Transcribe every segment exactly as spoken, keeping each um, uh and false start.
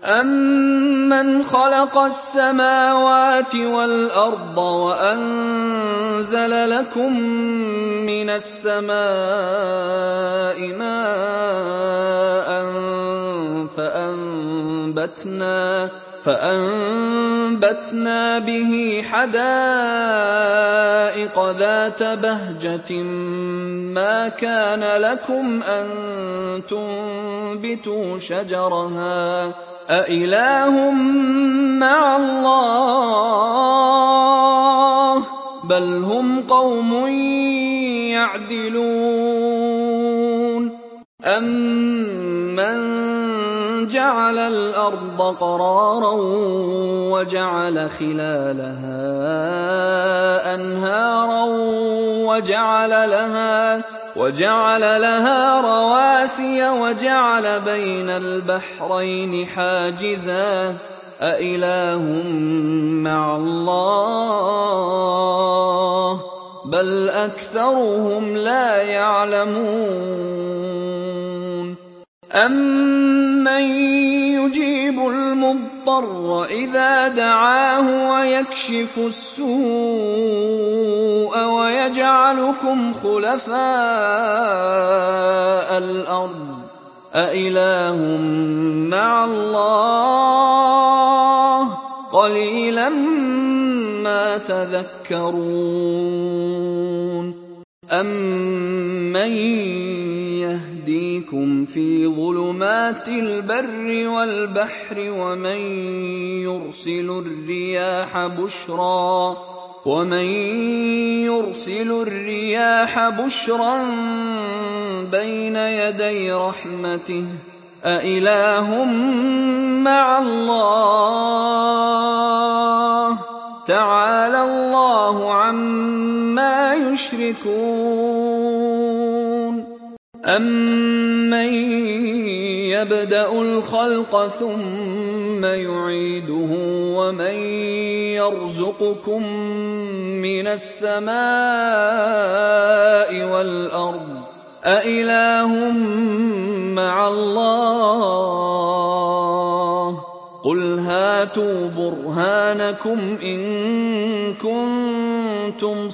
أَمَّنْ خَلَقَ السَّمَاوَاتِ وَالْأَرْضَ وَأَنزَلَ لَكُم مِّنَ السَّمَاءِ مَاءً فَأَنبَتْنَا فَأَنبَتْنَا بِهِ حَدَائِقَ ذَاتَ بَهْجَةٍ مَا كَانَ لَكُمْ أَن تُنبِتُوا شَجَرَهَا أَإِلَٰهٌ مَّعَ اللَّهِ ۚ بَلْ هُمْ قَوْمٌ يَعْدِلُونَ أَمَّن جَعَلَ الْأَرْضَ قَرَارًا وَجَعَلَ خِلَالَهَا أَنْهَارًا وَجَعَلَ لَهَا وَجَعَلَ لَهَا رَوَاسِيَ وَجَعَلَ بَيْنَ الْبَحْرَيْنِ حَاجِزًا أَإِلَٰهٌ مَّعَ اللَّهِ ۚ بَلْ أَكْثَرُهُمْ لَا يَعْلَمُونَ أَمَّن يُجِيبُ الْمُضْطَرَّ إِذَا دَعَاهُ وَيَكْشِفُ السُّوءَ وَيَجْعَلُكُمْ خُلَفَاءَ الْأَرْضِ أَإِلَٰهٌ مَّعَ اللَّهِ ۚ قَلِيلًا مَّا تَذَكَّرُونَ أَمَّن يَهْدِيكُمْ فِي ظُلُمَاتِ الْبَرِّ وَالْبَحْرِ وَمَن يُرْسِلُ الرِّيَاحَ بُشْرًا وَمَن يُرْسِلُ الرِّيَاحَ بُشْرًا بَيْنَ يَدَيْ رَحْمَتِهِ أَإِلَٰهٌ مَّعَ اللَّهِ ۚ تَعَالَى اللَّهُ عَمَّا يُشْرِكُونَ أَمَّن يَبْدَأُ الْخَلْقَ ثُمَّ يُعِيدُهُ وَمَن يَرْزُقُكُم مِّنَ السَّمَاءِ وَالْأَرْضِ أَإِلَٰهٌ مَّعَ اللَّهِ ۚ قُلْ هَاتُوا بُرْهَانَكُمْ إِن كُنتُمْ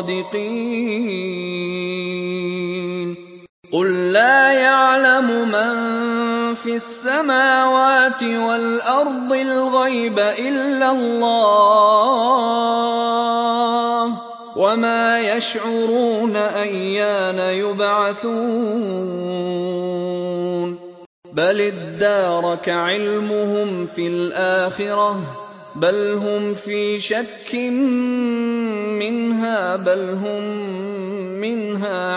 صَادِقِينَ قُل لَّا يَعْلَمُ مَن فِي السَّمَاوَاتِ وَالْأَرْضِ الْغَيْبَ إِلَّا اللَّهُ ۚ وَمَا يَشْعُرُونَ أَيَّانَ يُبْعَثُونَ بَلِ ادَّارَكَ عِلْمُهُمْ فِي الْآخِرَةِ بَلْ هُمْ فِي شَكٍّ مِّنْهَا بَلْ هُم مِّنْهَا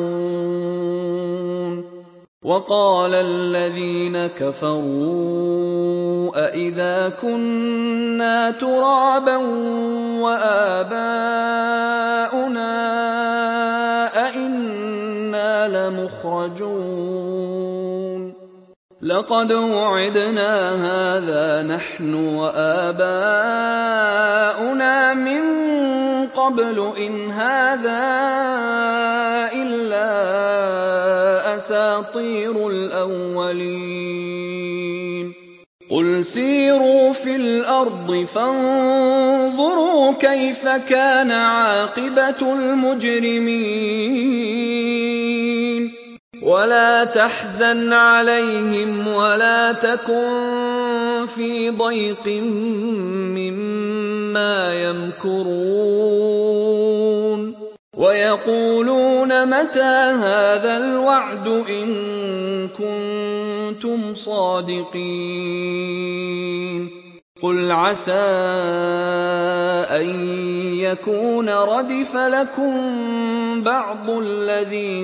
عَمُونَ وَقَالَ الَّذِينَ كَفَرُوا أَإِذَا كُنَّا تُرَابًا وَآبَاؤُنَا أَإِنَّا لَمُخْرَجُونَ لَقَدْ وُعِدْنَا هَٰذَا نَحْنُ وَآبَاؤُنَا مِن قَبْلُ إِنْ هَٰذَا إِلَّا أَسَاطِيرُ الْأَوَّلِينَ قُلْ سِيرُوا فِي الْأَرْضِ فَانظُرُوا كَيْفَ كَانَ عَاقِبَةُ الْمُجْرِمِينَ وَلَا تَحْزَنْ عَلَيْهِمْ وَلَا تَكُن فِي ضَيْقٍ مِّمَّا يَمْكُرُونَ وَيَقُولُونَ مَتَىٰ هَٰذَا الْوَعْدُ إِن كُنتُمْ صَادِقِينَ قُلْ عَسَىٰ أَن يَكُونَ رَدِفَ لَكُم بَعْضُ الَّذِي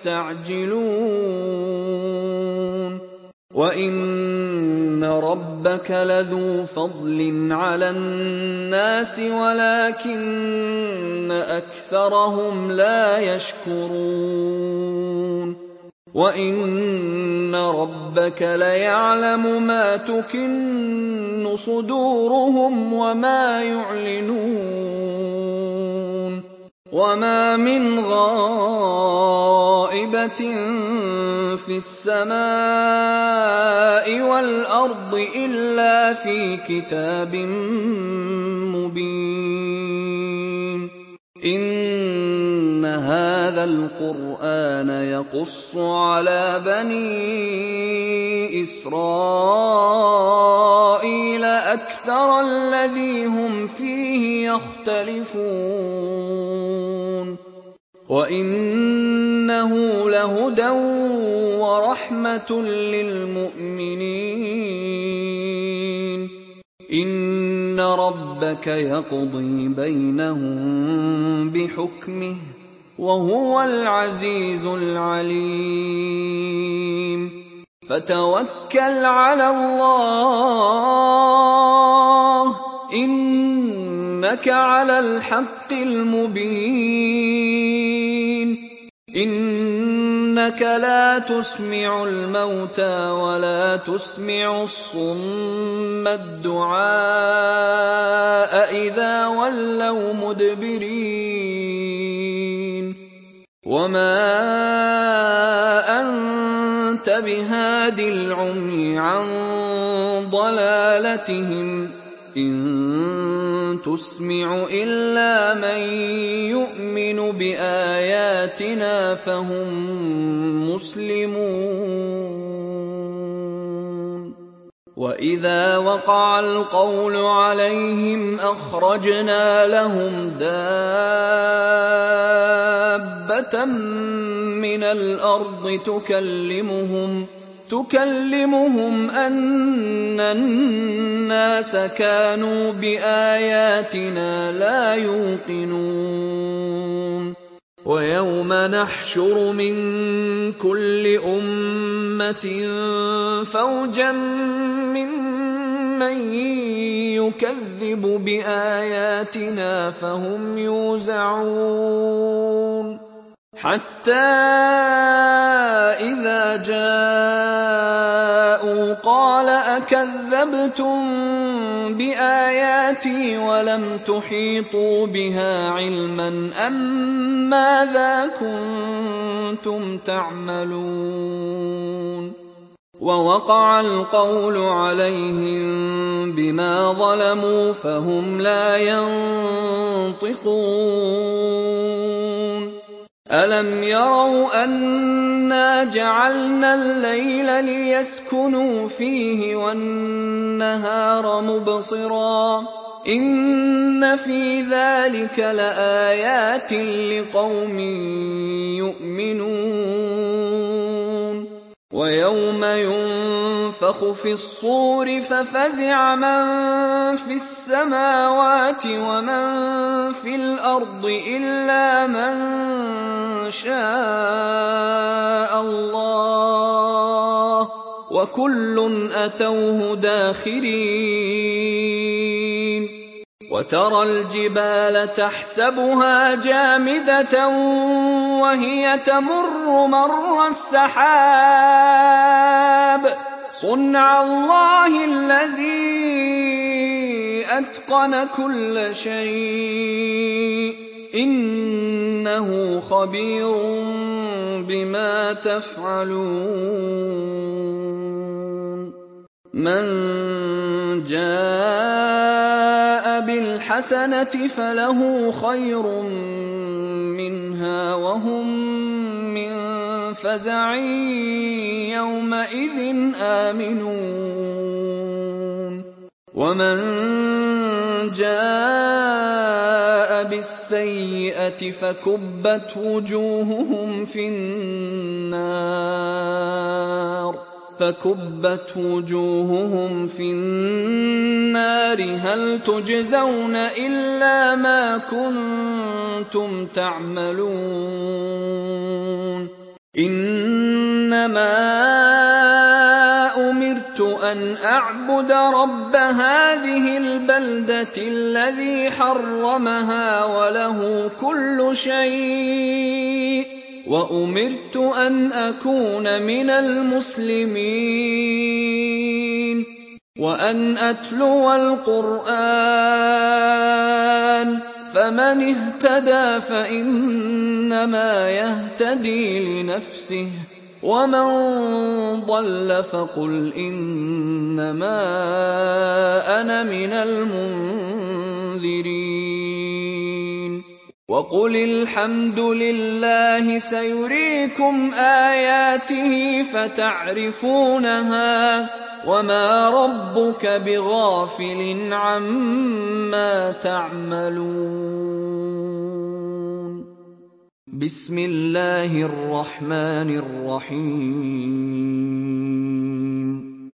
تَسْتَعْجِلُونَ وَإِنَّ رَبَّكَ لَذُو فَضْلٍ عَلَى النَّاسِ وَلَٰكِنَّ أَكْثَرَهُمْ لَا يَشْكُرُونَ وَإِنَّ رَبَّكَ لَيَعْلَمُ مَا تُكِنُّ صُدُورُهُمْ وَمَا يُعْلِنُونَ وما من غائبة في السماء والأرض إلا في كتاب مبين إن هذا القرآن يقص على بني إسرائيل أكثر الذي هم فيه يختلفون وإنه لهدى ورحمة للمؤمنين إن ربك يقضي بينهم بحكمه وهو العزيز العليم فتوكل على الله إنك على الحق المبين إنك لا تسمع الموتى ولا تسمع الصم الدعاء إذا ولوا مدبرين وما أنت بهاد العمي عن ضلالتهم إن تسمع إلا من يؤمن بآياتنا فهم مسلمون وإذا وقع القول عليهم أخرجنا لهم دابة من الأرض تكلمهم تكلمهم أن الناس كانوا بآياتنا لا يوقنون ويوم نحشر من كل أمة فوجا ممن يكذب بآياتنا فهم يوزعون حتى إذا جاءوا قال أكذبتم بآياتي ولم تحيطوا بها علما أم ماذا كنتم تعملون ووقع القول عليهم بما ظلموا فهم لا ينطقون ألم يروا أنا جعلنا الليل ليسكنوا فيه والنهار مبصرا إن في ذلك لآيات لقوم يؤمنون ويوم ينفخ في الصور ففزع من في السماوات ومن في الأرض إلا من شاء الله وكل أتوه داخرين وترى الجبال تحسبها جامدة وهي تمر مر السحاب صنع الله الذي أتقن كل شيء إنه خبير بما تفعلون من جاء بالحسنة فله خير منها وهم من فزع يومئذ آمنون ومن جاء بالسيئة فكبت وجوههم في النار فكبت وجوههم في النار هل تجزون إلا ما كنتم تعملون إنما أمرت أن أعبد رب هذه البلدة الذي حرمها وله كل شيء وأمرت أن أكون من المسلمين وأن أتلو القرآن فمن اهتدى فإنما يهتدي لنفسه، ومن ضل فقل إنما أنا من المنذرين. وقل الحمد لله سيريكم آياته فتعرفونها، وما ربك بغافل عما تعملون. بسم الله الرحمن الرحيم.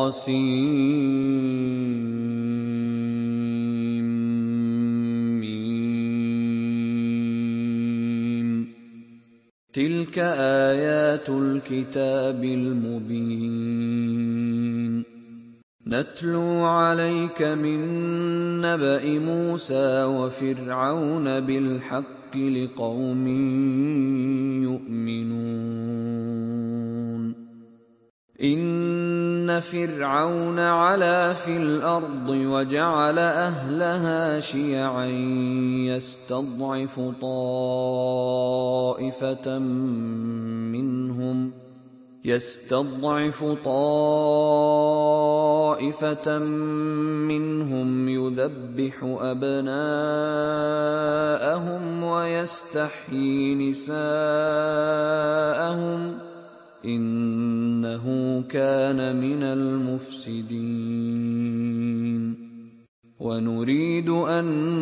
طاسيم. تلك آيات الكتاب المبين. نتلو عليك من نبأ موسى وفرعون بالحق لقوم يؤمنون. إن فرعون علا في الأرض وجعل أهلها شيعا يستضعف طائفة منهم يستضعف طائفة منهم يذبح أبناءهم ويستحيي نساءهم إنه كان من المفسدين. ونريد أن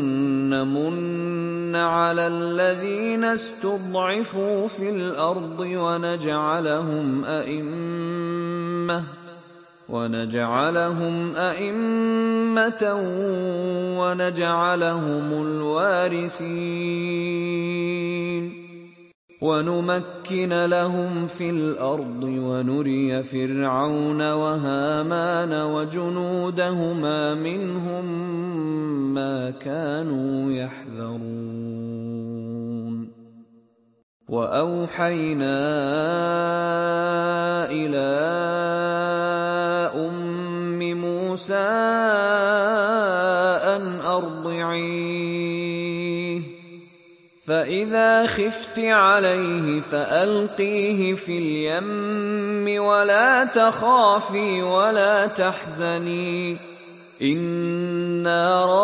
نمن على الذين استضعفوا في الأرض ونجعلهم أئمة ونجعلهم أئمة ونجعلهم الوارثين، ونمكن لهم في الأرض ونري فرعون وهامان وجنودهما منهم ما كانوا يحذرون. وأوحينا إلى أم موسى أن أرضعيه، فإذا خفت عليه فألقيه في اليم ولا تخافي ولا تحزني إنا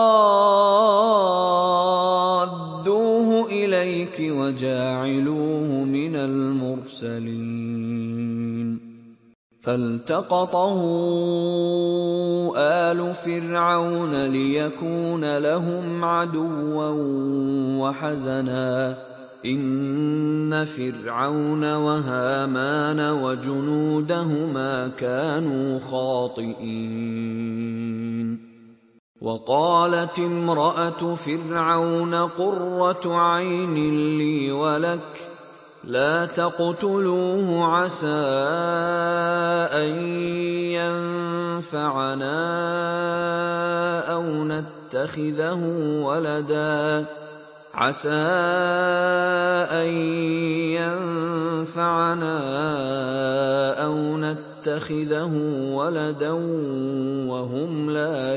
رادوه إليك وجاعلوه من المرسلين. فالتقطه آل فرعون ليكون لهم عدوا وحزنا إن فرعون وهامان وجنودهما كانوا خاطئين. وقالت امرأة فرعون قرة عين لي ولك لا تقتلوه عسى أن ينفعنا أو نتخذه ولدا عسى أن ينفعنا أو نتخذه ولدا وهم لا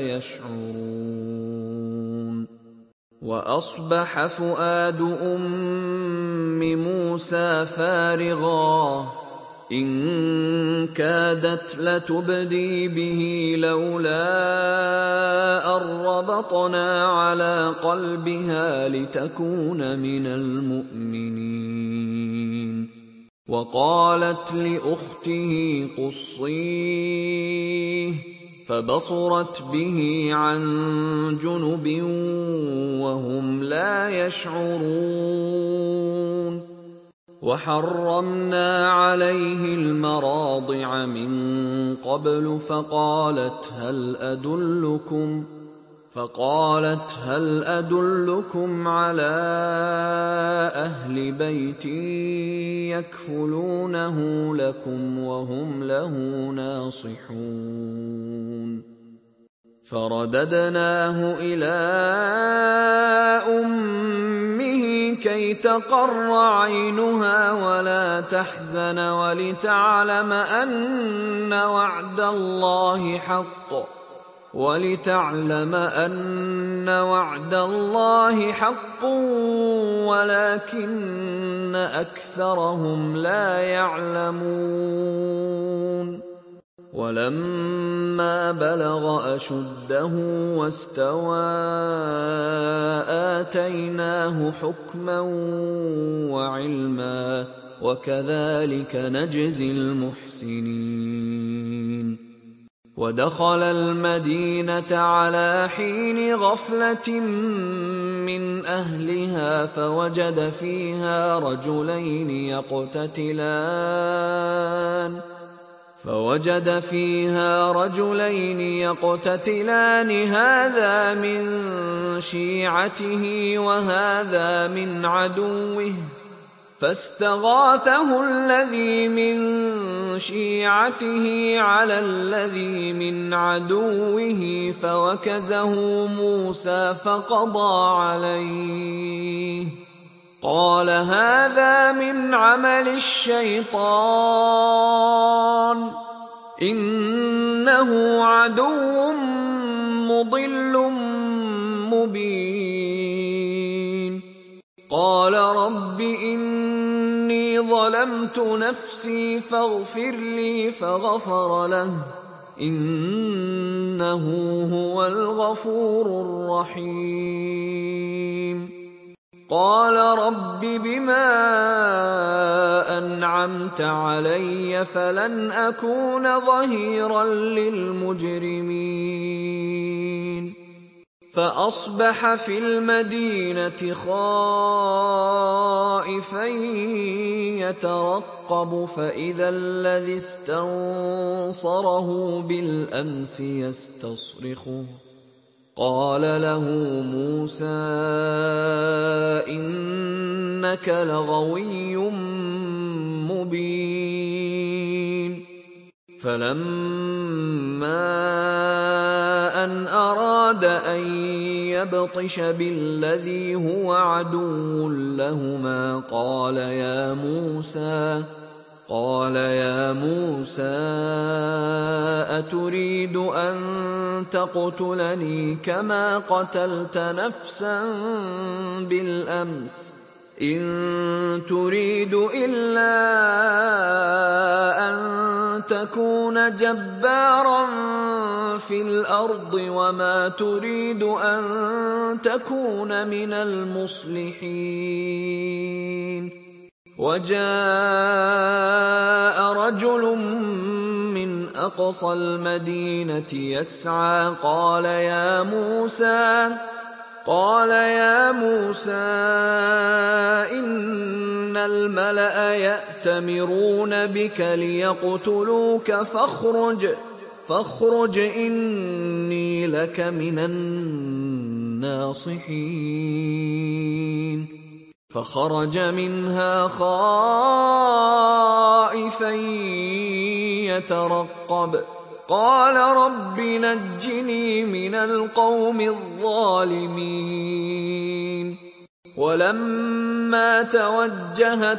يشعرون. وأصبح فؤاد أم موسى فارغا إن كادت لتبدي به لولا أن ربطنا على قلبها لتكون من المؤمنين. وقالت لأخته قصيه فبصرت به عن جنب وهم لا يشعرون. وحرمنا عليه المراضع من قبل فقالت هل أدلكم فقالت هل أدلكم على أهل بيت يكفلونه لكم وهم له ناصحون. فرددناه إلى أمه كي تقر عينها ولا تحزن ولتعلم أن وعد الله حق ولتعلم أن وعد الله حق ولكن أكثرهم لا يعلمون. ولما بلغ أشده واستوى آتيناه حكما وعلما وكذلك نجزي المحسنين. ودخل المدينة على حين غفلة من أهلها فوجد فيها رجلين يقتتلان فوجد فيها رجلين يقتتلان هذا من شيعته وهذا من عدوه فاستغاثه الذي من شيعته على الذي من عدوه فوكزه موسى فقضى عليه قال هذا من عمل الشيطان إنه عدو مضل مبين. قال رب إني ظلمت نفسي فاغفر لي فغفر له إنه هو الغفور الرحيم. قال رب بما أنعمت علي فلن أكون ظهيرا للمجرمين. فأصبح في المدينة خائفا يترقب فإذا الذي استنصره بالأمس يستصرخه قال له موسى إنك لغوي مبين. فلما أن أراد أن يبطش بالذي هو عدو لهما قال يا موسى قال يا موسى أتريد أن تقتلني كما قتلت نفسا بالأمس إن تريد إلا أن تكون جبارا في الأرض وما تريد أن تكون من المصلحين. وجاء رجل من أقصى المدينة يسعى قال يا موسى قال يا موسى إن الملأ يأتمرون بك ليقتلوك فاخرج فاخرج إني لك من الناصحين. فخرج منها خائفا يترقب قال رب نجني من القوم الظالمين. ولما توجه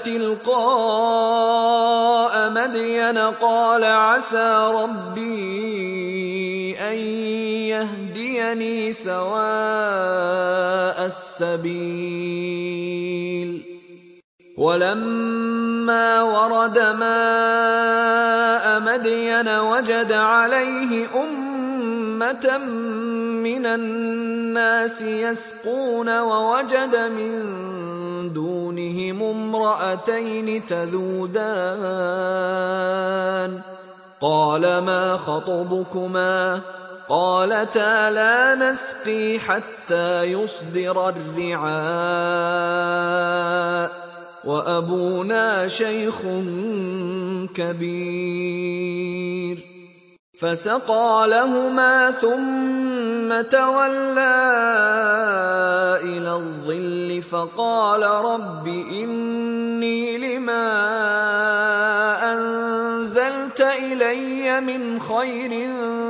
تلقاء مدين قال عسى ربي أن يهديني سواء السبيل. ولما ورد ماء مدين وجد عليه أمة من الناس يسقون ووجد من دونهم امرأتين تذودان قال ما خطبكما قالتا لا نسقي حتى يصدر الرعاء وأبونا شيخ كبير. فسقى لهما ثم تولى إلى الظل فقال رب إني لما أنزلت إلي من خير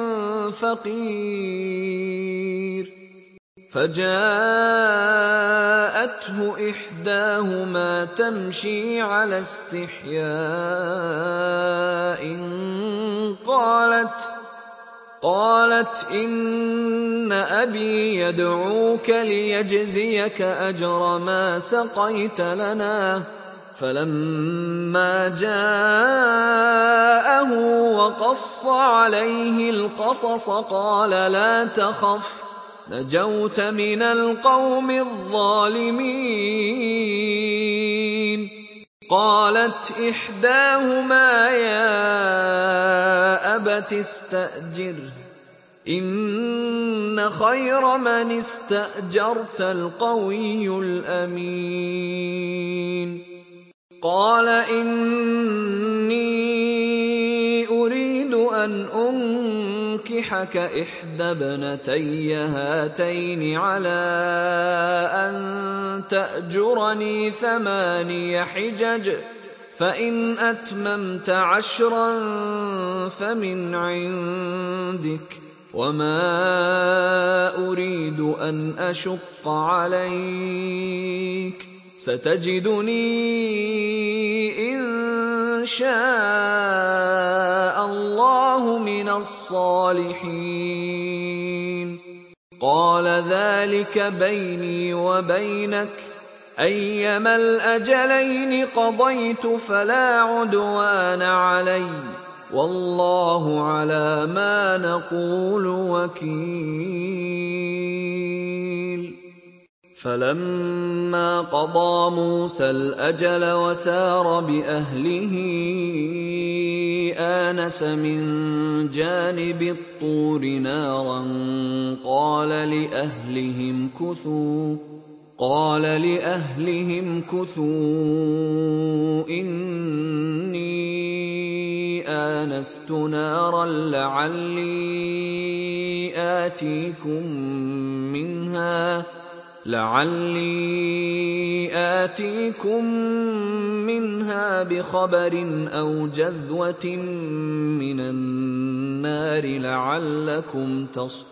فقير. فجاءته إحداهما تمشي على استحياء قالت قالت إن أبي يدعوك ليجزيك أجر ما سقيت لنا. فلما جاءه وقص عليه القصص قال لا تخف نجوت من القوم الظالمين. قالت إحداهما يا أبت استأجره إن خير من استأجرت القوي الأمين. قال إني أريد أن أنكحك إحدى ابنتي هاتين على أن تأجرني ثماني حجج فإن أتممت عشرا فمن عندك وما أريد أن أشق عليك ستجدني إن شاء الله من الصالحين. قال ذلك بيني وبينك أيما الأجلين قضيت فلا عدوان علي والله على ما نقول وكيل. فلما قضى موسى الأجل وسار بأهله آنس من جانب الطور نارا قال لأهلهم كثوا قال لأهلهم كثوا إني آنست نارا لعلي آتيكم منها لعلي آتيكم منها بخبر أو جذوة من النار لعلكم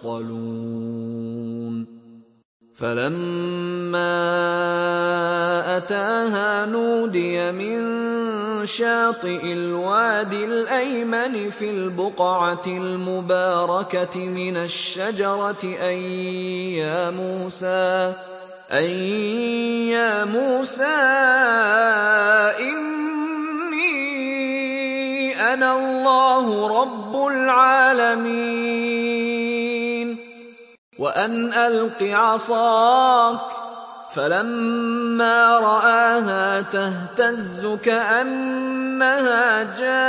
تصطلون. فلما أتاها نودي من شاطئ الوادي الأيمن في البقعة المباركة من الشجرة أن يا موسى أن يا موسى إني أنا الله رب العالمين وأن ألق عصاك. فلما رآها تهتز كأنها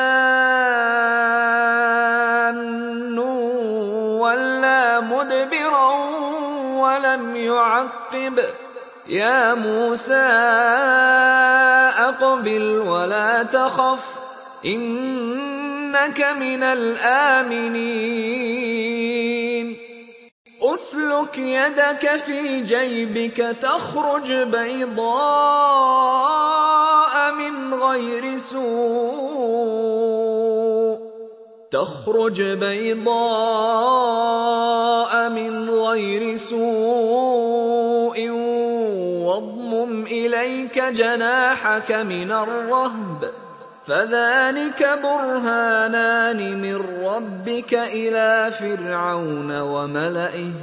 جان ولا مدبرا ولم يعقب. يا موسى أقبل ولا تخف إنك من الآمنين. أسلك يدك في جيبك تخرج بيضاء من غير سوء تخرج بيضاء من غير سوء واضمم إليك جناحك من الرهب فذلك برهانان من ربك إلى فرعون وملئه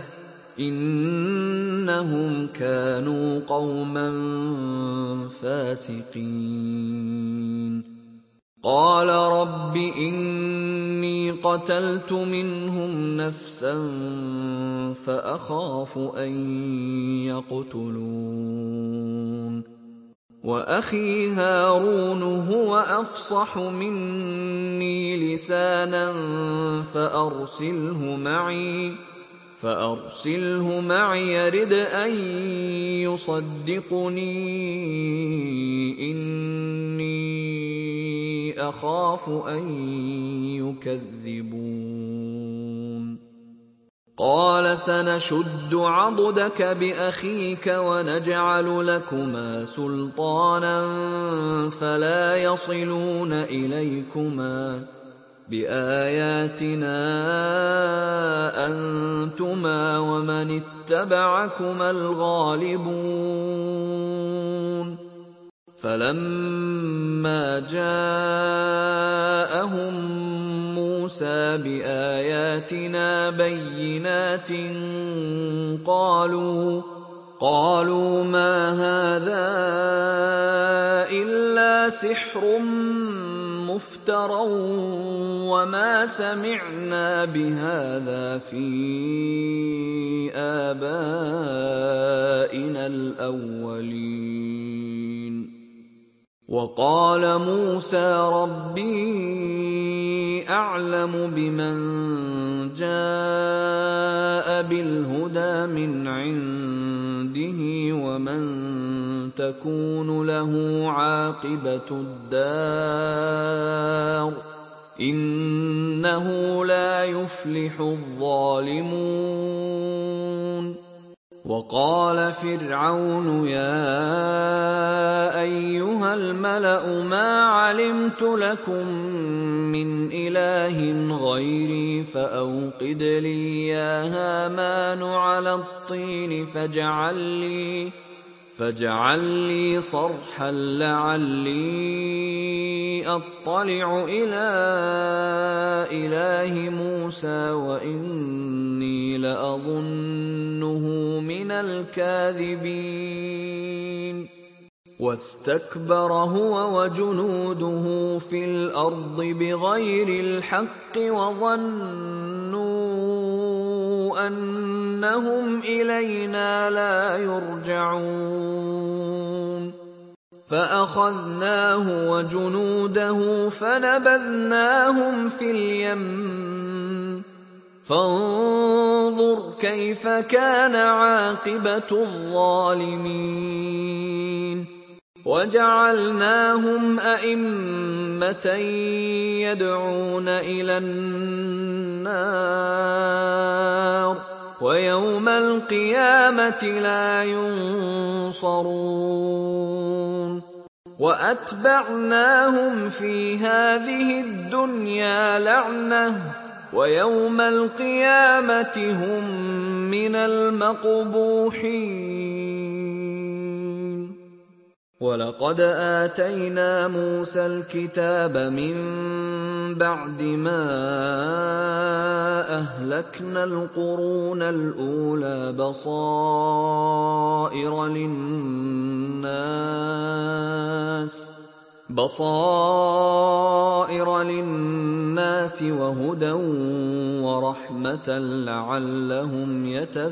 إنهم كانوا قوما فاسقين. قال رب إني قتلت منهم نفسا فأخاف أن يقتلون وأخي هارون هو أفصح مني لسانا فأرسله معي فأرسله معي يرد أن يصدقني إني أخاف أن يكذبون. قال سنشد عضدك بأخيك ونجعل لكما سلطانا فلا يصلون إليكما بآياتنا أنتما ومن اتبعكما الغالبون. فلما جاءهم موسى موسى بآياتنا بينات قالوا قالوا ما هذا إلا سحر مفترى وما سمعنا بهذا في آبائنا الأولين. وقال موسى ربي أعلم بمن جاء بالهدى من عنده ومن تكون له عاقبة الدار إنه لا يفلح الظالمون. وقال فرعون يا أيها الملأ ما علمت لكم من إله غيري فأوقد لي يا هامان على الطين فاجعل لي فاجعل لي صرحا لعلي أطلع إلى إله موسى وإني لأظنه من الكاذبين. واستكبر هو وجنوده في الأرض بغير الحق وظنوا أنهم إلينا لا يرجعون. فأخذناه وجنوده فنبذناهم في اليم فانظر كيف كان عاقبة الظالمين. وجعلناهم أئمة يدعون إلى النار ويوم القيامة لا ينصرون. وأتبعناهم في هذه الدنيا لعنة ويوم القيامة هم من المقبوحين. ولقد آتينا موسى الكتاب من بعد ما أهلكنا القرون الأولى بصائر للناس بصائر للناس وهدى ورحمة لعلهم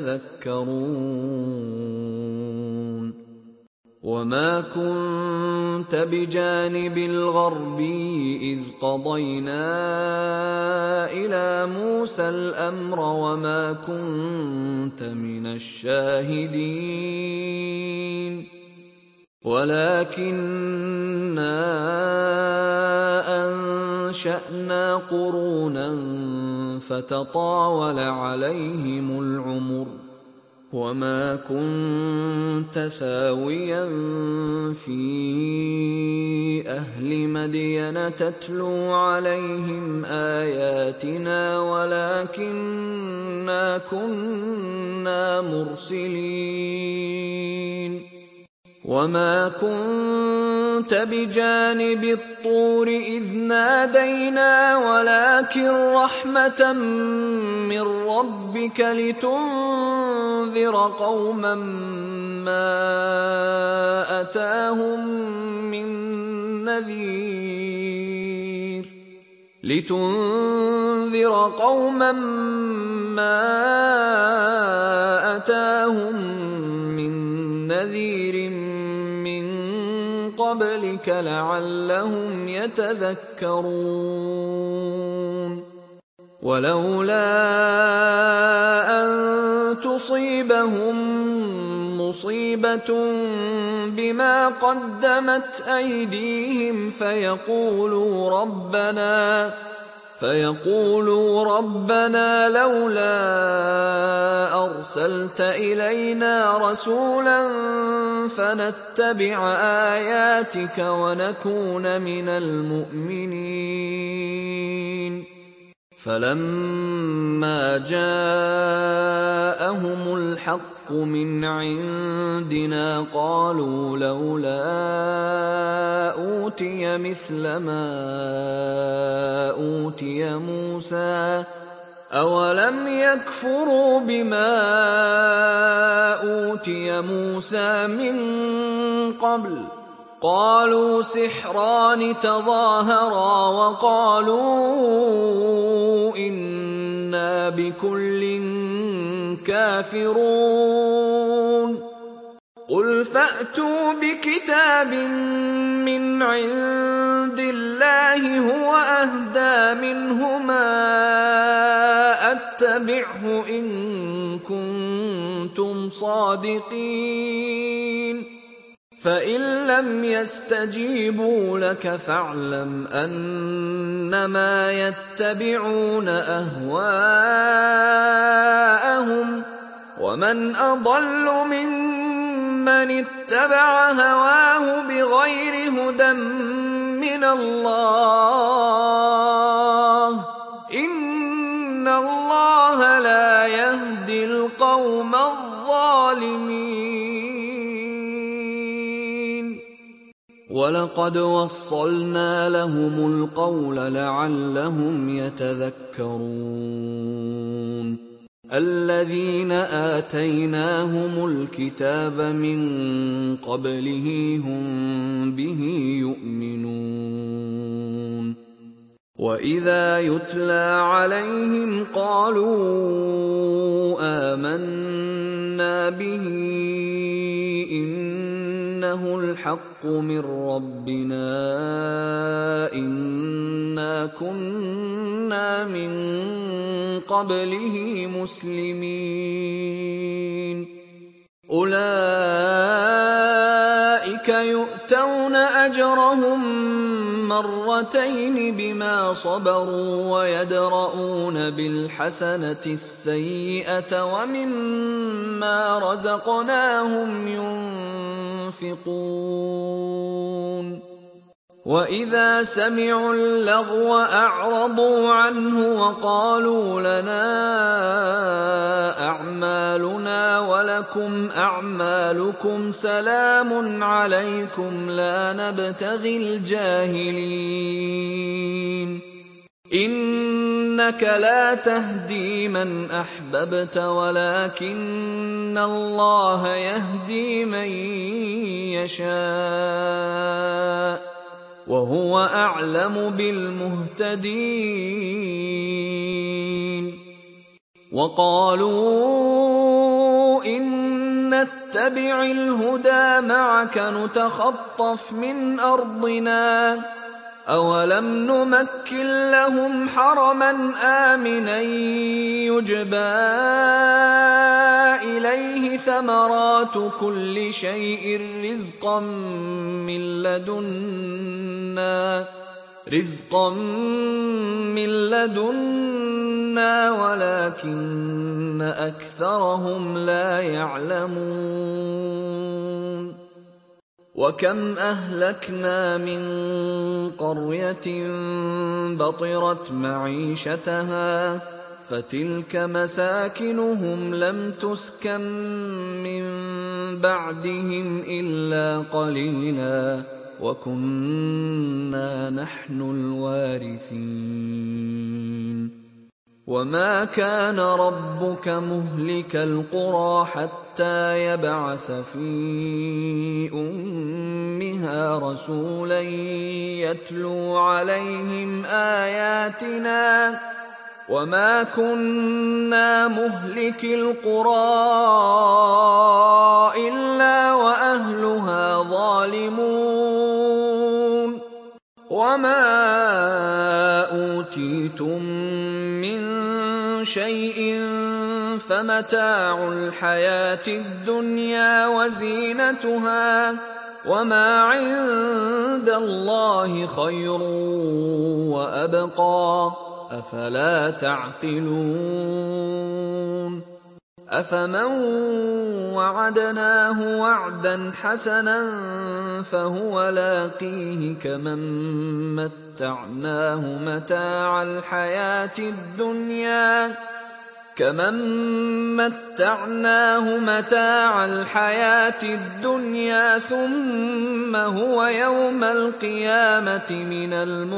يتذكرون. وما كنت بجانب الغربي إذ قضينا إلى موسى الأمر وما كنت من الشاهدين ولكننا أنشأنا قرونا فتطاول عليهم العمر وما كنت ثاويا في أهل مدين تتلو عليهم آياتنا ولكننا كنا مرسلين. وما كنت بجانب الطور إذ نادينا ولكن رحمة من ربك لتنذر قوما ما أتاهم من نذير لتنذر قوما ما أتاهم من نذير قبلك لعلهم يتذكرون. ولولا أن تصيبهم مصيبة بما قدمت أيديهم فيقولوا ربنا فيقولوا ربنا لولا أرسلت إلينا رسولا فنتبع آياتك ونكون من المؤمنين. فلما جاءهم الحق من عندنا قالوا لولا أوتي مثل ما أوتي موسى أولم يكفروا بما أوتي موسى من قبل قالوا سحران تظاهرا وقالوا إنا بكل كافرون قل فأتوا بكتاب من عند الله هو أهدى منهما أتبعه إن كنتم صادقين فإن لم يستجيبوا لك فاعلم أنما يتبعون أهواءهم ومن أضل ممن اتبع هواه بغير هدى من الله إن الله لا يهدي القوم الظالمين ولقد وصلنا لهم القول لعلهم يتذكرون الذين آتيناهم الكتاب من قبله هم به يؤمنون وإذا يتلى عليهم قالوا آمنا به إنه الحق من ربنا إنا كنا من قبله مسلمين أولئك يؤتون أجرهم مرتين بما صبروا ويدرؤون بالحسنة السيئة ومما رزقناهم ينفقون وإذا سمعوا اللغو أعرضوا عنه وقالوا لنا أعمالنا ولكم أعمالكم سلام عليكم لا نبتغي الجاهلين إنك لا تهدي من أحببت ولكن الله يهدي من يشاء وهو أعلم بالمهتدين وقالوا إن نتبع الهدى معك نتخطف من أرضنا أولم نمكن لهم حرما آمنا يجبى إليه ثمرات كل شيء رزقا من لدنا رزقا من لدنا ولكن أكثرهم لا يعلمون وكم أهلكنا من قرية بطرت معيشتها فتلك مساكنهم لم تسكن من بعدهم إلا قليلا وكنا نحن الوارثين وما كان ربك مهلك القرى حتى يبعث في أمها رسولا يتلو عليهم آياتنا وما كنا مهلك القرى إلا وأهلها ظالمون وما أوتيتم من شيء فمتاع الحياة الدنيا وزينتها وما عند الله خير وأبقى أفلا تعقلون أفمن وعدناه وعدا حسنا فهو لاقيه كمن متعناه متاع الحياة الدنيا كمن متعناه متاع الحياة الدنيا ثم هو يوم القيامة من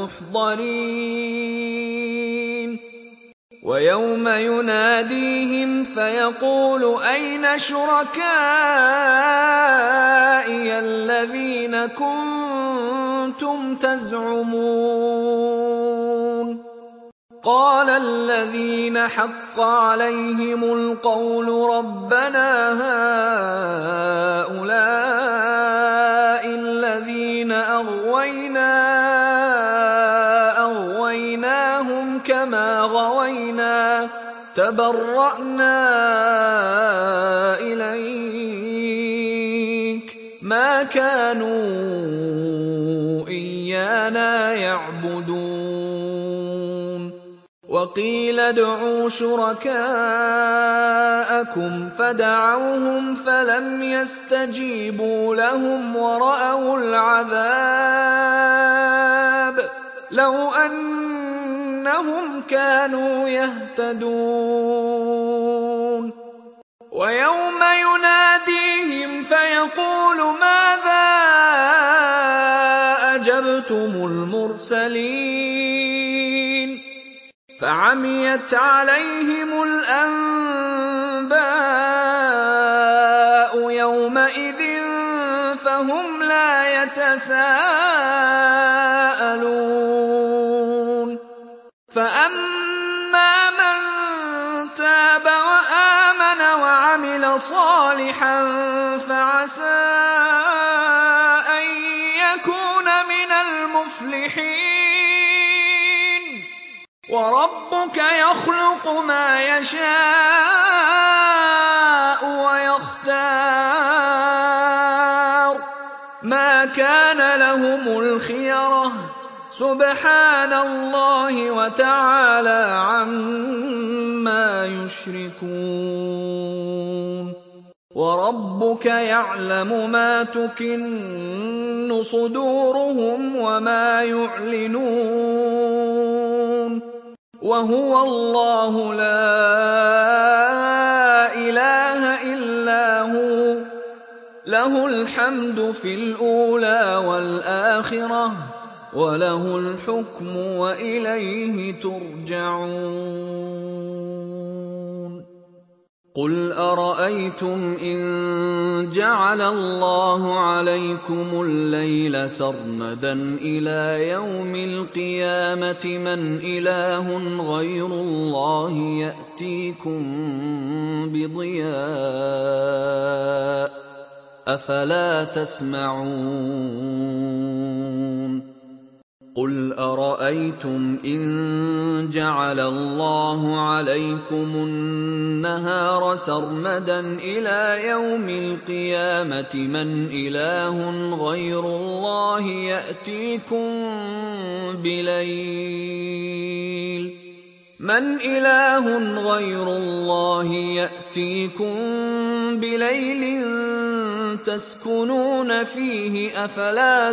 المحضرين ويوم يناديهم فيقول أين شركائي الذين كنتم تزعمون قال الذين حق عليهم القول ربنا هؤلاء الذين أغوينا أغويناهم كما غوينا تبرأنا إليك ما كانوا إيانا يعبدون وقيل ادعوا شركاءكم فدعوهم فلم يستجيبوا لهم ورأوا العذاب لو أنهم كانوا يهتدون ويوم يناديهم فيقول ماذا أجبتم المرسلين فعميت عليهم الأنباء يومئذ فهم لا يتساءلون فأما من تاب وآمن وعمل صالحا فعسى أن يكون من المفلحين وربك يخلق ما يشاء ويختار ما كان لهم الخيرة سبحان الله وتعالى عما يشركون وربك يعلم ما تكن صدورهم وما يعلنون وهو الله لا إله إلا هو له الحمد في الأولى والآخرة وله الحكم وإليه ترجعون قل أرأيتم إن جعل الله عليكم الليل سرمدا إلى يوم القيامة من إله غير الله يأتيكم بضياء أفلا تسمعون قل أرأيتم إن جعل الله عليكم النهار سرمدا إلى يوم القيامة من إله غير الله يأتيكم بليل من إله غير الله يأتيكم بليل تسكنون فيه أفلا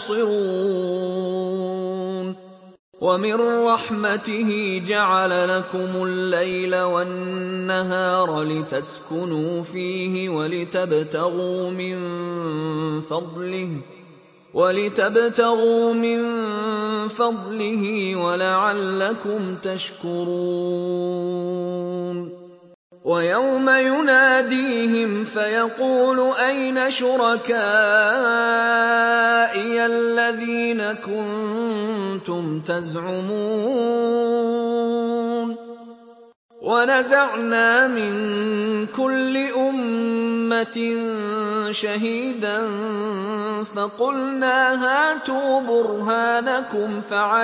تبصرون ومن رحمته جعل لكم الليل والنهار لتسكنوا فيه ولتبتغوا من فضله ولتبتغوا من فضله ولعلكم تشكرون ويوم يناديهم فيقول أين شركائي الذين كنتم تزعمون ونزعنا من كل أمة شهيدا فقلنا هاتوا برهانكم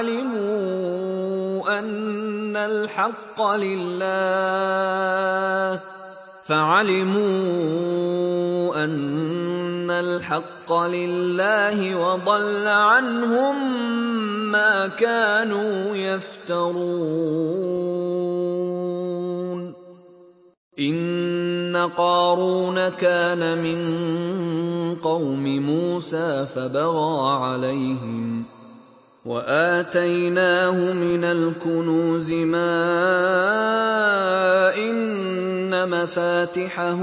فعلموا أن الحق لله فعلموا أن الحق لله وضل عنهم ما كانوا يفترون إن إن قارون كان من قوم موسى فبغى عليهم وآتيناه من الكنوز ما إن مفاتحه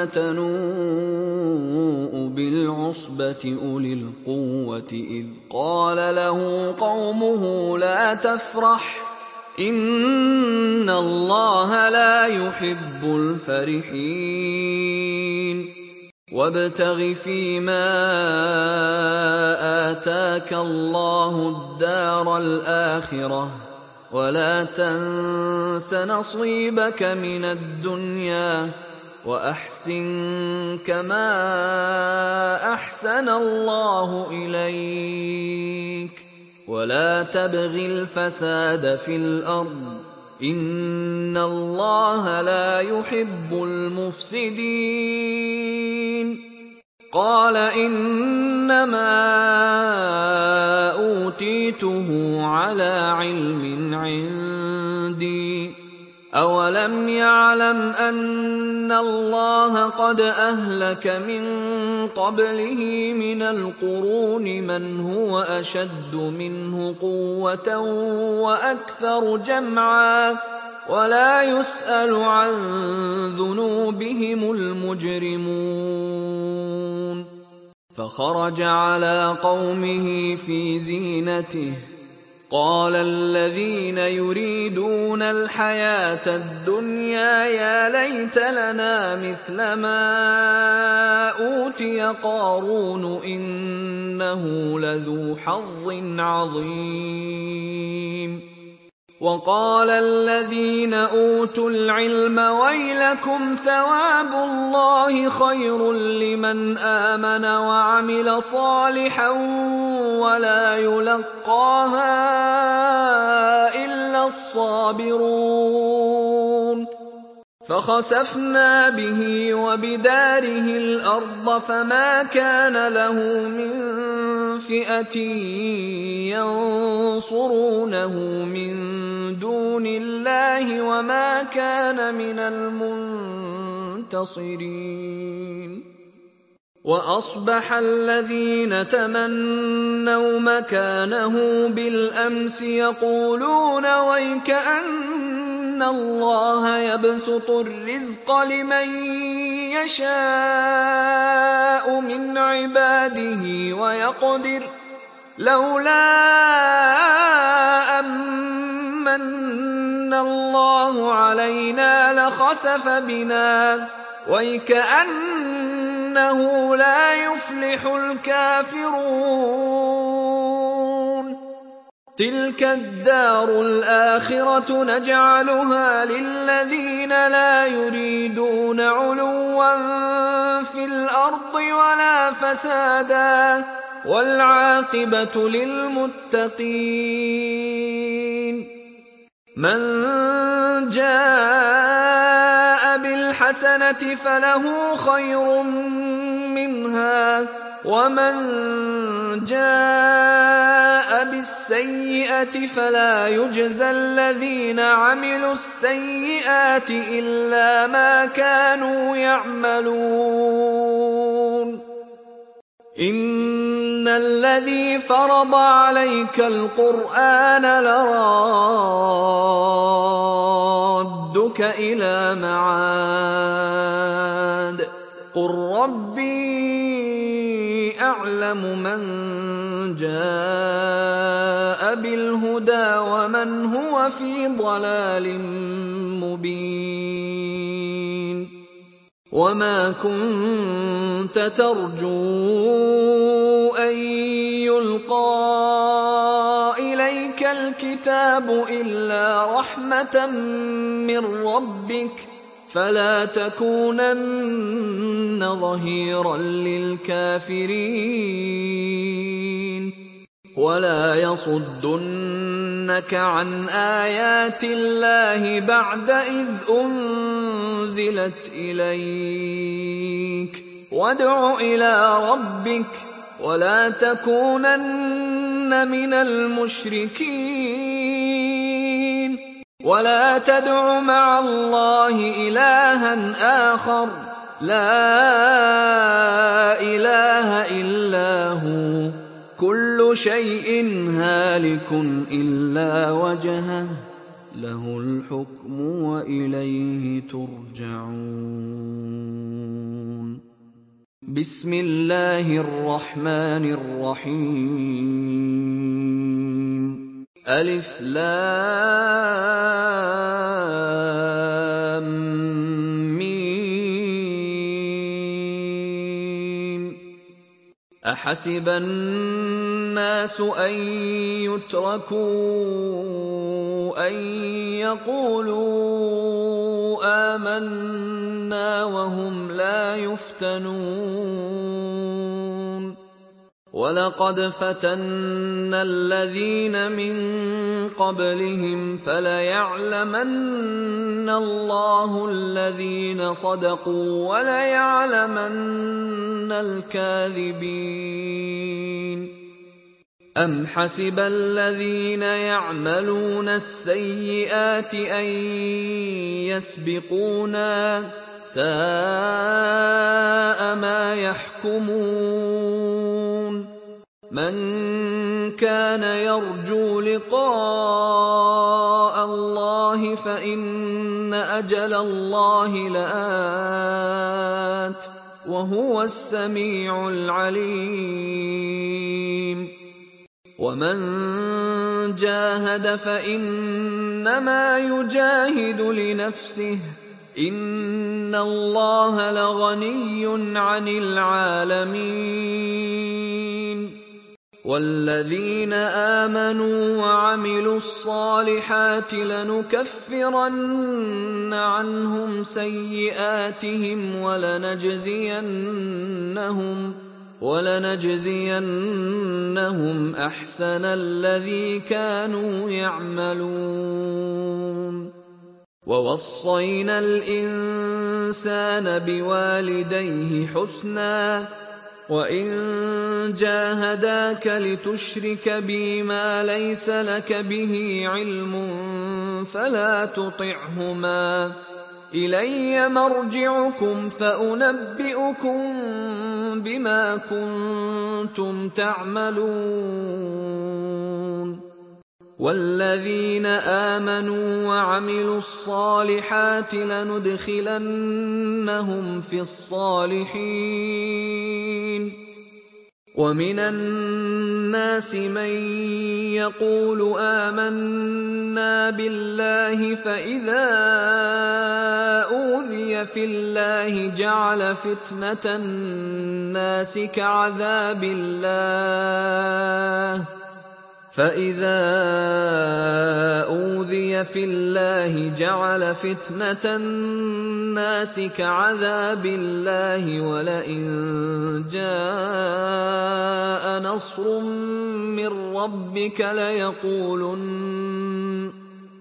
لتنوء بالعصبة أولي القوة إذ قال له قومه لا تفرح إن الله لا يحب الفرحين وابتغ فيما آتاك الله الدار الآخرة ولا تنس نصيبك من الدنيا وأحسن كما أحسن الله إليك ولا تبغ الفساد في الأرض إن الله لا يحب المفسدين قال إنما أوتيته على علم عندي أولم يعلم أن الله قد أهلك من قبله من القرون من هو أشد منه قوة وأكثر جمعا ولا يسأل عن ذنوبهم المجرمون فخرج على قومه في زينته قال الذين يريدون الحياة الدنيا يا ليت لنا مثل ما أوتي قارون إنه لذو حظ عظيم وقال الذين أوتوا العلم ويلكم ثواب الله خير لمن آمن وعمل صالحا ولا يلقاها إلا الصابرون فخسفنا به وبداره الأرض فما كان له من فئة ينصرونه من دون الله وما كان من المنتصرين وأصبح الذين تمنوا مكانه بالأمس يقولون ويكأن الله يبسط الرزق لمن يشاء من عباده ويقدر لولا أمن الله علينا لخسف بنا ويكأنه لا يفلح الكافرون تلك الدار الآخرة نجعلها للذين لا يريدون علوا في الأرض ولا فسادا والعاقبة للمتقين من جاء بالحسنة فله خير منها ومن جاء بالسيئة فلا يجزى الذين عملوا السيئات إلا ما كانوا يعملون إن الذي فرض عليك القرآن لرادك إلى معاد قل ربي أعلم من جاء بالهدى ومن هو في ضلال مبين وما كنت ترجو أن يلقى إليك الكتاب إلا رحمة من ربك فلا تكونن ظهيرا للكافرين ولا يصدنك عن آيات الله بعد إذ أنزلت إليك وادع إلى ربك ولا تكونن من المشركين ولا تدع مع الله إلها إلها آخر لا إله إلا هو كل شيء هالك إلا وجهه له الحكم وإليه ترجعون. بسم الله الرحمن الرحيم. ألف لام ميم. أحسب الناس أن يتركوا أن يقولوا آمنا وهم لا يفتنون. ولقد فتنا الذين من قبلهم فليعلمن الله الذين صدقوا وليعلمن الكاذبين. أم حسب الذين يعملون السيئات أن يسبقونا ساء ما يحكمون. من كان يرجو لقاء الله فإن أجل الله لآت وهو السميع العليم. ومن جاهد فإنما يجاهد لنفسه إن الله لغني عن العالمين. والذين آمنوا وعملوا الصالحات لنكفرن عنهم سيئاتهم ولنجزينهم ولنجزينهم أحسن الذي كانوا يعملون. ووصينا الإنسان بوالديه حسنا وإن جاهداك لتشرك بي ما ليس لك به علم فلا تطعهما إلي مرجعكم فأنبئكم بما كنتم تعملون. والذين آمنوا وعملوا الصالحات لندخلنهم في الصالحين. ومن الناس من يقول آمنا بالله فإذا أوذي في الله جعل فتنة الناس كعذاب الله فإذا أوذي في الله جعل فتنة الناس كعذاب الله ولئن جاء نصر من ربك ليقولن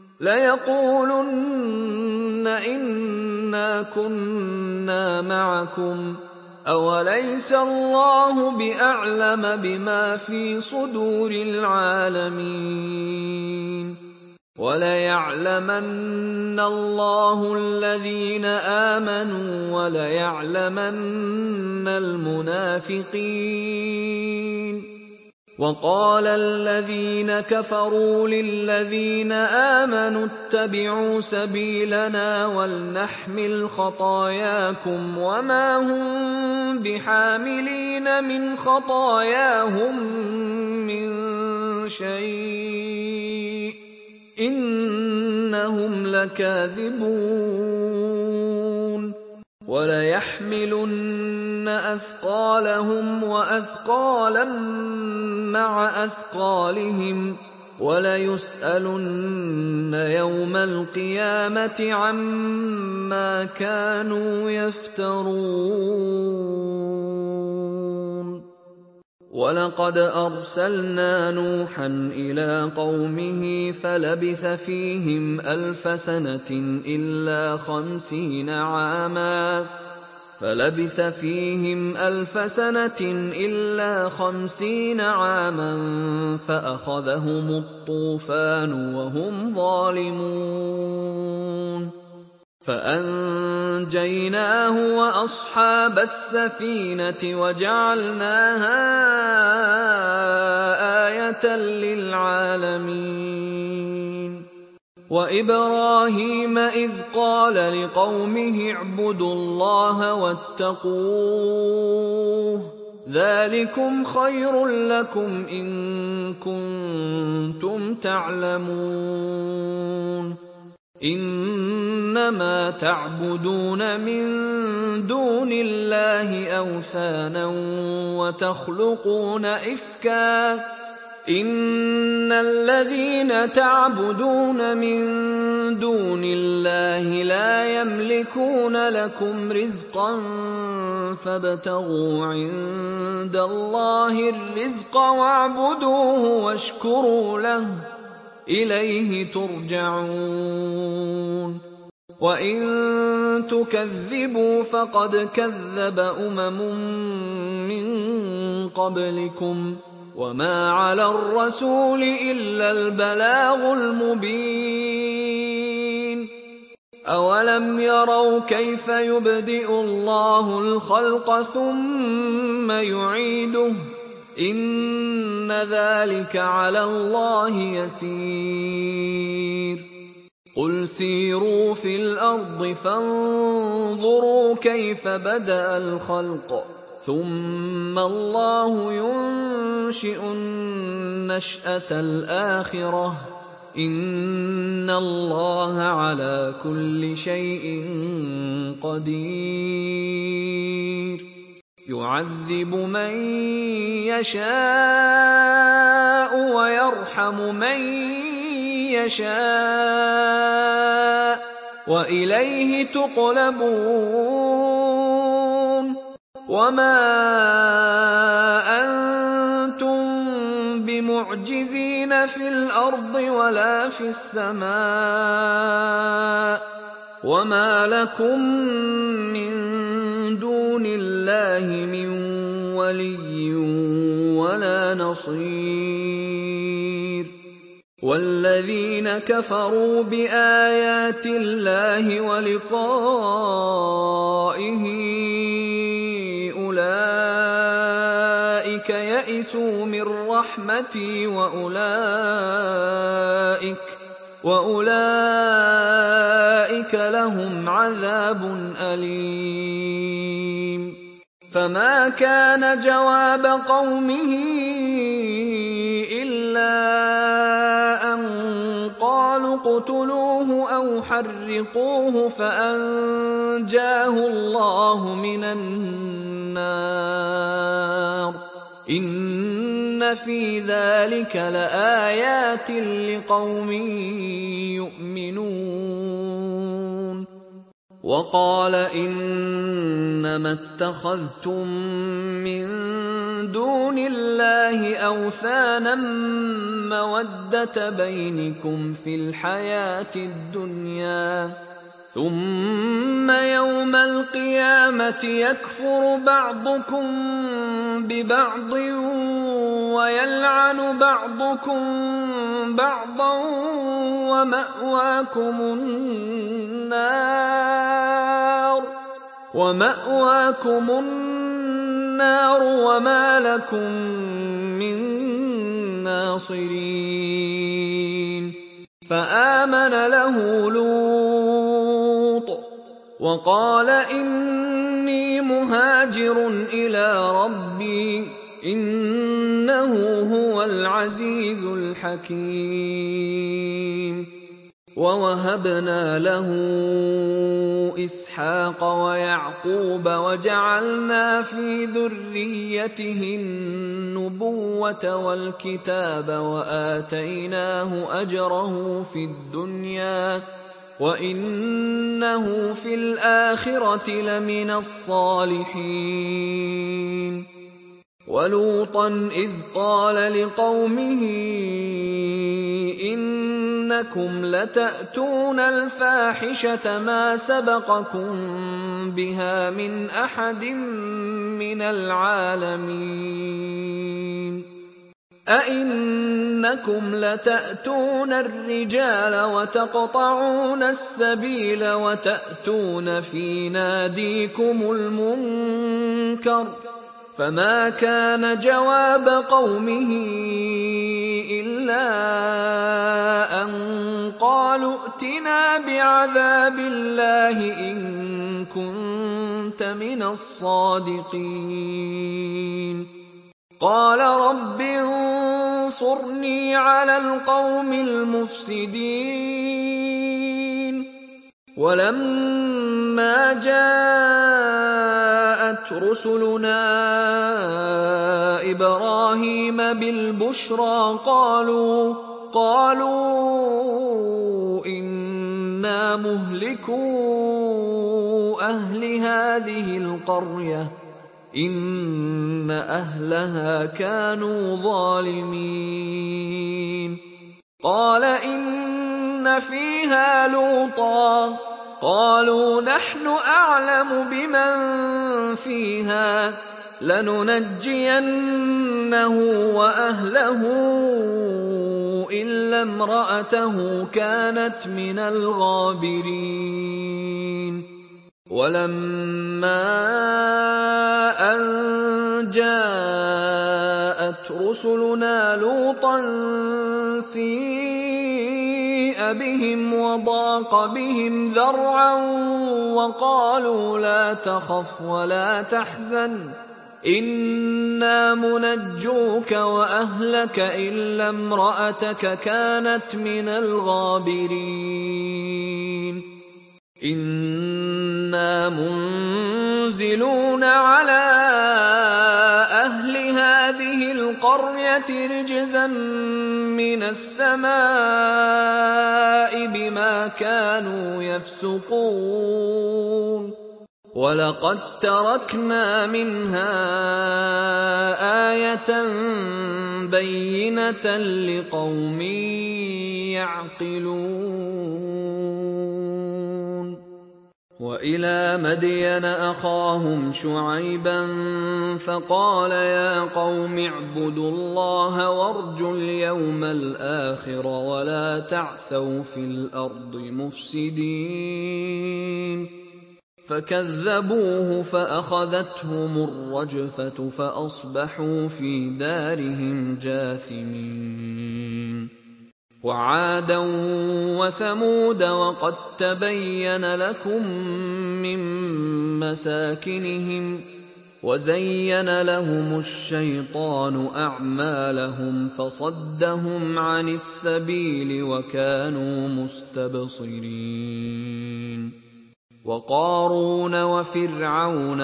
ليقولن إنا كنا معكم أوليس الله بأعلم بما في صدور العالمين. وليعلمن الله الذين آمنوا وليعلمن المنافقين. وقال الذين كفروا للذين آمنوا اتبعوا سبيلنا ولنحمل خطاياكم وما هم بحاملين من خطاياهم من شيء إنهم لكاذبون. وليحملن أثقالهم وأثقالا مع أثقالهم وليسألن يوم القيامة عما كانوا يفترون. ولقد أرسلنا نوحا إلى قومه فلبث فيهم ألف سنة إلا خمسين عاما فلبث فيهم ألف سنة إلا خمسين عاما فأخذهم الطوفان وهم ظالمون. فأنجيناه وأصحاب السفينة وجعلناها آية للعالمين. وإبراهيم إذ قال لقومه اعبدوا الله واتقوه ذلكم خير لكم إن كنتم تعلمون إنما تعبدون من دون الله أوثانا وتخلقون إفكا إن الذين تعبدون من دون الله لا يملكون لكم رزقا فابتغوا عند الله الرزق واعبدوه واشكروا له إليه ترجعون. وإن تكذبوا فقد كذب أمم من قبلكم وما على الرسول إلا البلاغ المبين. أولم يروا كيف يبدئ الله الخلق ثم يعيده إن ذلك على الله يسير. قل سيروا في الأرض فانظروا كيف بدأ الخلق ثم الله ينشئ النشأة الآخرة إن الله على كل شيء قدير. يعذب من يشاء ويرحم من يشاء وإليه تقلبون. وما أنتم بمعجزين في الأرض ولا في السماء وما لكم من دون الله من ولي ولا نصير. والذين كفروا بآيات الله ولقائه أولئك يئسوا من رحمتي وأولئك وأولئك لهم عذاب أليم. فما كان جواب قومه إلا أن قالوا اقتلوه أو حرقوه فأنجاه الله من النار إن في ذلك لآيات لقوم يؤمنون. وقال إنما اتخذتم من دون الله أوثانا مودة بينكم في الحياة الدنيا ثم يوم القيامة يكفر بعضكم ببعض ويلعن بعضكم بعضا ومأواكم النار ومأواكم النار وما لكم من ناصرين. فآمن له لوط وقال إني مهاجر إلى ربي إنه هو العزيز الحكيم. ووهبنا له إسحاق ويعقوب وجعلنا في ذريته النبوة والكتاب وآتيناه أجره في الدنيا وإنه في الآخرة لمن الصالحين. ولوطا إذ قال لقومه إنكم لتأتون الفاحشة ما سبقكم بها من أحد من العالمين أئنكم لتأتون الرجال وتقطعون السبيل وتأتون في ناديكم المنكر؟ فما كان جواب قومه إلا أن قالوا ائتنا بعذاب الله إن كنت من الصادقين. قال رب انصرني على القوم المفسدين. ولما جاءت رسلنا إبراهيم بالبشرى قالوا قالوا إنا مهلكو أهل هذه القرية إن أهلها كانوا ظالمين. قال إن فيها لوطا قالوا نحن أعلم بمن فيها لننجينه وأهله إلا امرأته كانت من الغابرين. ولما أن جاءت رسلنا لوطا سيء بهم وضاق بهم ذرعا وقالوا لا تخف ولا تحزن إنا منجوك وأهلك إلا امرأتك كانت من الغابرين. إنا منزلون على أهل هذه القرية رجزا من السماء بما كانوا يفسقون. ولقد تركنا منها آية بينة لقوم يعقلون. وإلى مدين أخاهم شعيبا فقال يا قوم اعبدوا الله وارجوا اليوم الآخر ولا تعثوا في الأرض مفسدين. فكذبوه فأخذتهم الرجفة فأصبحوا في دارهم جاثمين. وعادا وثمود وقد تبين لكم من مساكنهم وزين لهم الشيطان أعمالهم فصدهم عن السبيل وكانوا مستبصرين. وقارون وفرعون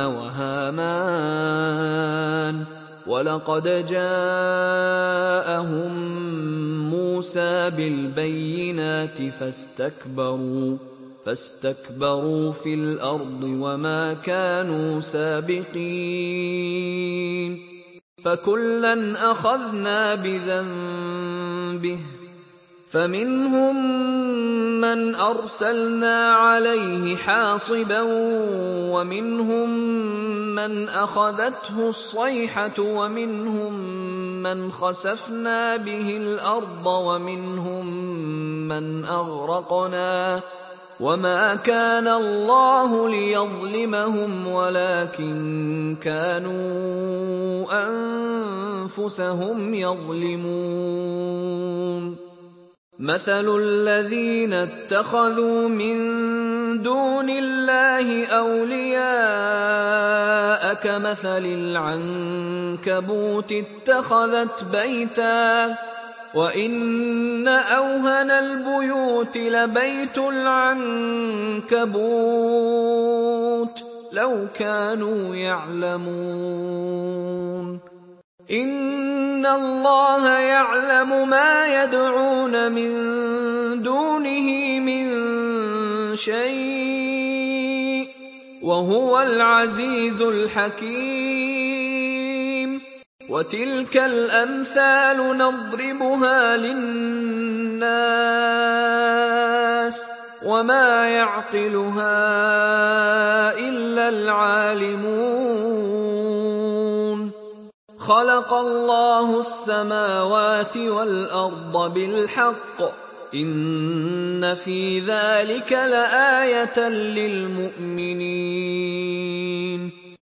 وهامان ولقد جاءهم موسى بالبينات فاستكبروا فاستكبروا في الأرض وما كانوا سابقين. فكلا أخذنا بذنبه فمنهم من أرسلنا عليه حاصبا ومنهم من أخذته الصيحة ومنهم من خسفنا به الأرض ومنهم من أغرقنا وما كان الله ليظلمهم ولكن كانوا أنفسهم يظلمون. مثل الذين اتخذوا من دون الله أولياء كمثل العنكبوت اتخذت بيتا وإن أوهن البيوت لبيت العنكبوت لو كانوا يعلمون. إن الله يعلم ما يدعون من دونه من شيء وهو العزيز الحكيم. وتلك الأمثال نضربها للناس وما يعقلها إلا العالمون. خلق الله السماوات والأرض بالحق إن في ذلك لآية للمؤمنين